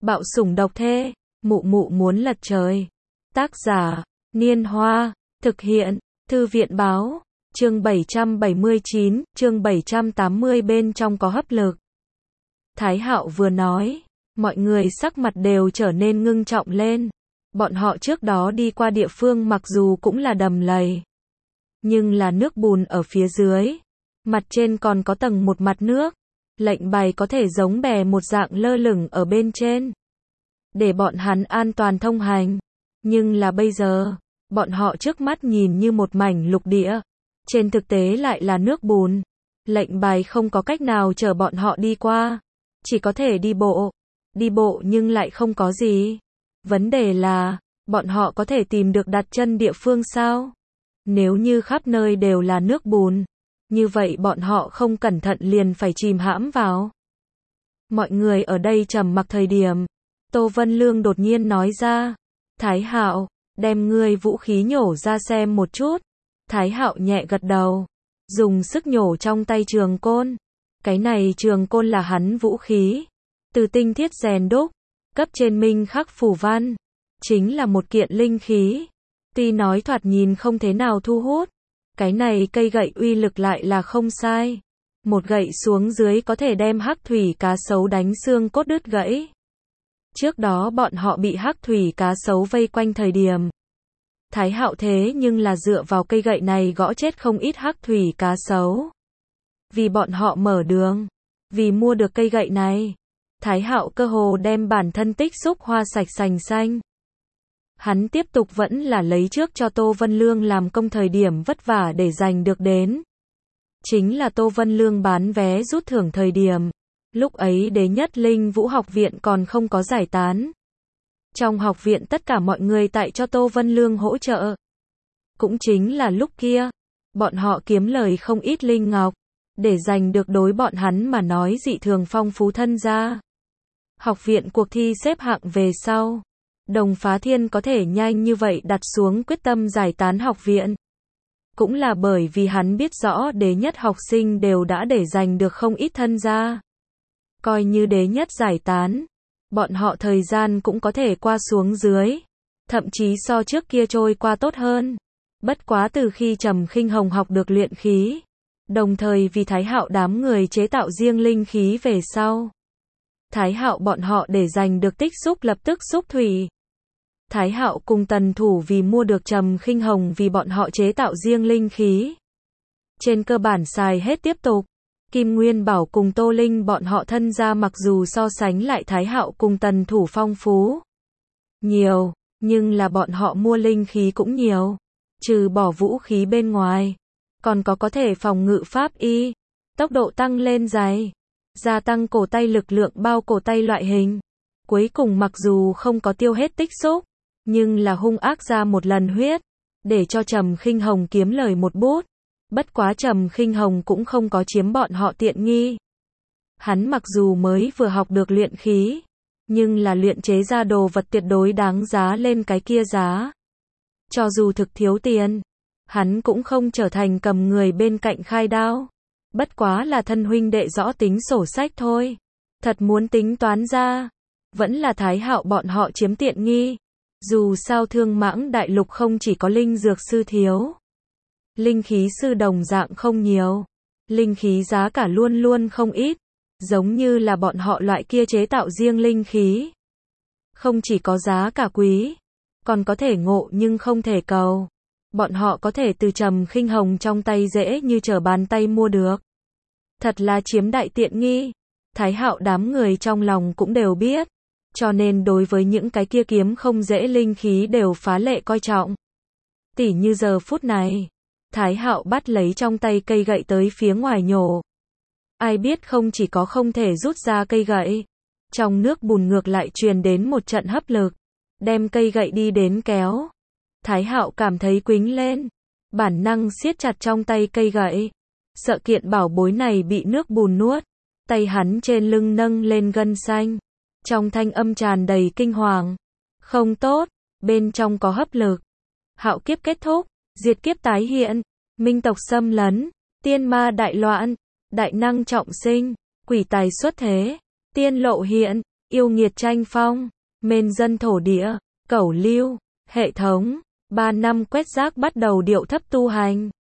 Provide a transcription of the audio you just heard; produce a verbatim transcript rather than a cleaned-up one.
Bạo sủng độc thê, mụ mụ muốn lật trời. Tác giả, Niên Hoa, thực hiện, Thư viện báo, chương bảy trăm bảy mươi chín, chương bảy trăm tám mươi bên trong có hấp lực. Thái Hạo vừa nói, mọi người sắc mặt đều trở nên ngưng trọng lên. Bọn họ trước đó đi qua địa phương mặc dù cũng là đầm lầy, nhưng là nước bùn ở phía dưới, mặt trên còn có tầng một mặt nước. Lệnh bài có thể giống bè một dạng lơ lửng ở bên trên, để bọn hắn an toàn thông hành. Nhưng là bây giờ, bọn họ trước mắt nhìn như một mảnh lục địa, trên thực tế lại là nước bùn. Lệnh bài không có cách nào chở bọn họ đi qua, chỉ có thể đi bộ. Đi bộ nhưng lại không có gì. Vấn đề là, bọn họ có thể tìm được đặt chân địa phương sao? Nếu như khắp nơi đều là nước bùn, như vậy bọn họ không cẩn thận liền phải chìm hãm vào. Mọi người ở đây trầm mặc thời điểm, Tô Vân Lương đột nhiên nói ra, Thái Hạo, đem ngươi vũ khí nhổ ra xem một chút. Thái Hạo nhẹ gật đầu, dùng sức nhổ trong tay trường côn. Cái này trường côn là hắn vũ khí, từ tinh thiết rèn đúc, cấp trên minh khắc phù văn, chính là một kiện linh khí. Tuy nói thoạt nhìn không thế nào thu hút, cái này cây gậy uy lực lại là không sai. Một gậy xuống dưới có thể đem hắc thủy cá sấu đánh xương cốt đứt gãy. Trước đó bọn họ bị hắc thủy cá sấu vây quanh thời điểm, Thái Hạo thế nhưng là dựa vào cây gậy này gõ chết không ít hắc thủy cá sấu. Vì bọn họ mở đường, vì mua được cây gậy này, Thái Hạo cơ hồ đem bản thân tích xúc hoa sạch sành xanh. Hắn tiếp tục vẫn là lấy trước cho Tô Vân Lương làm công thời điểm vất vả để giành được đến. Chính là Tô Vân Lương bán vé rút thưởng thời điểm. Lúc ấy Đế Nhất Linh Vũ học viện còn không có giải tán. Trong học viện tất cả mọi người tại cho Tô Vân Lương hỗ trợ. Cũng chính là lúc kia, bọn họ kiếm lời không ít linh ngọc, để giành được đối bọn hắn mà nói dị thường phong phú thân gia. Học viện cuộc thi xếp hạng về sau, Đồng Phá Thiên có thể nhanh như vậy đặt xuống quyết tâm giải tán học viện. Cũng là bởi vì hắn biết rõ Đế Nhất học sinh đều đã để giành được không ít thân gia. Coi như Đế Nhất giải tán, bọn họ thời gian cũng có thể qua xuống dưới, thậm chí so trước kia trôi qua tốt hơn. Bất quá từ khi Trầm Khinh Hồng học được luyện khí, đồng thời vì Thái Hạo đám người chế tạo riêng linh khí về sau, Thái Hạo bọn họ để giành được tích xúc lập tức xúc thủy. Thái Hạo cùng Tần Thủ vì mua được Trầm Khinh Hồng vì bọn họ chế tạo riêng linh khí, trên cơ bản xài hết tiếp tục. Kim Nguyên Bảo cùng Tô Linh bọn họ thân gia mặc dù so sánh lại Thái Hạo cùng Tần Thủ phong phú nhiều, nhưng là bọn họ mua linh khí cũng nhiều. Trừ bỏ vũ khí bên ngoài, còn có có thể phòng ngự pháp y, tốc độ tăng lên dày, gia tăng cổ tay lực lượng bao cổ tay loại hình. Cuối cùng mặc dù không có tiêu hết tích xúc, nhưng là hung ác ra một lần huyết, để cho Trầm Khinh Hồng kiếm lời một bút. Bất quá Trầm Khinh Hồng cũng không có chiếm bọn họ tiện nghi. Hắn mặc dù mới vừa học được luyện khí, nhưng là luyện chế ra đồ vật tuyệt đối đáng giá lên cái kia giá. Cho dù thực thiếu tiền, hắn cũng không trở thành cầm người bên cạnh khai đao. Bất quá là thân huynh đệ rõ tính sổ sách thôi. Thật muốn tính toán ra, vẫn là Thái Hạo bọn họ chiếm tiện nghi. Dù sao Thương Mãng Đại Lục không chỉ có linh dược sư thiếu, linh khí sư đồng dạng không nhiều. Linh khí giá cả luôn luôn không ít, giống như là bọn họ loại kia chế tạo riêng linh khí. Không chỉ có giá cả quý, còn có thể ngộ nhưng không thể cầu. Bọn họ có thể từ Trầm Khinh Hồng trong tay dễ như trở bàn tay mua được. Thật là chiếm đại tiện nghi. Thái Hạo đám người trong lòng cũng đều biết, cho nên đối với những cái kia kiếm không dễ linh khí đều phá lệ coi trọng. Tỉ như giờ phút này, Thái Hạo bắt lấy trong tay cây gậy tới phía ngoài nhổ. Ai biết không chỉ có không thể rút ra cây gậy, trong nước bùn ngược lại truyền đến một trận hấp lực, đem cây gậy đi đến kéo. Thái Hạo cảm thấy quĩnh lên, bản năng siết chặt trong tay cây gậy, sợ kiện bảo bối này bị nước bùn nuốt. Tay hắn trên lưng nâng lên gân xanh, trong thanh âm tràn đầy kinh hoàng. Không tốt, bên trong có hấp lực. Hạo kiếp kết thúc, diệt kiếp tái hiện, minh tộc xâm lấn, tiên ma đại loạn, đại năng trọng sinh, quỷ tài xuất thế, tiên lộ hiện, yêu nghiệt tranh phong, mên dân thổ địa, cẩu lưu, hệ thống, ba năm quét rác bắt đầu điệu thấp tu hành.